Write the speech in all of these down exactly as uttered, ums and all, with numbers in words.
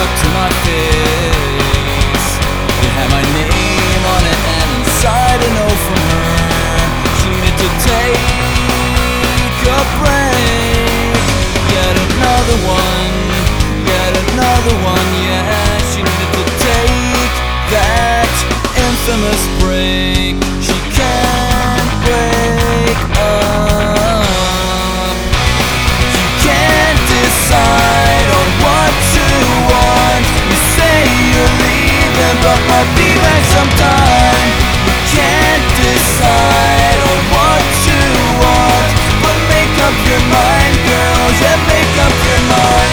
to my face. It had my name on it and inside a note from her. She needed to take a break. Yet another one, yet another one, yeah. She needed to take that infamous break. She can't break up. You can't decide on what to want. You say you're leaving, but might be back sometime. You can't decide on what you want, but make up your mind, girl, yeah, make up your mind.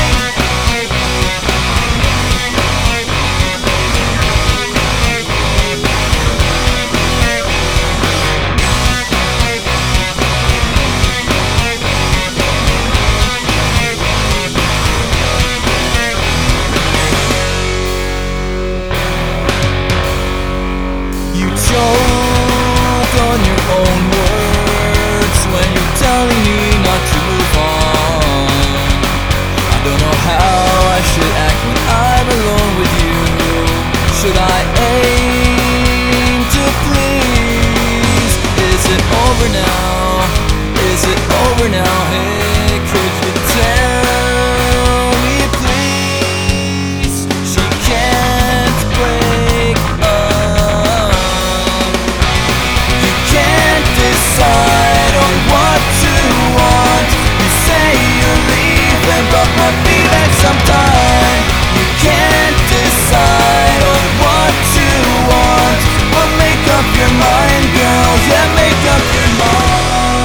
You choke on your own words when you're telling me not to move on. I don't know how I should act when I'm alone with you. Should I aim to please? Is it over now? Is it over now? Hey, could you tell me please? She can't break up. You can't decide on what to want. You say you're leaving, but might be back sometime. You can't decide on what you want, but make up your mind, girl, yeah, make up your mind.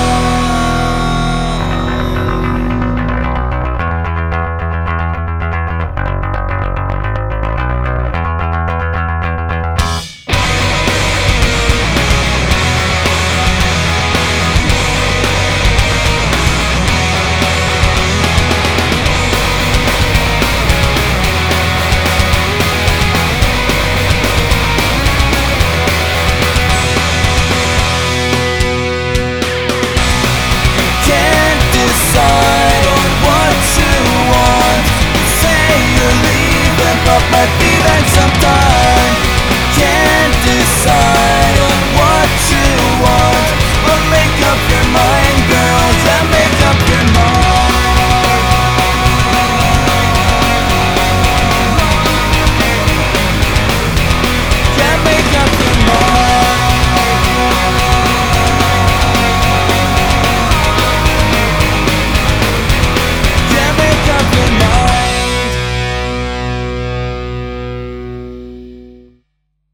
Decide on what you want. You say you're leaving, but might be back sometime.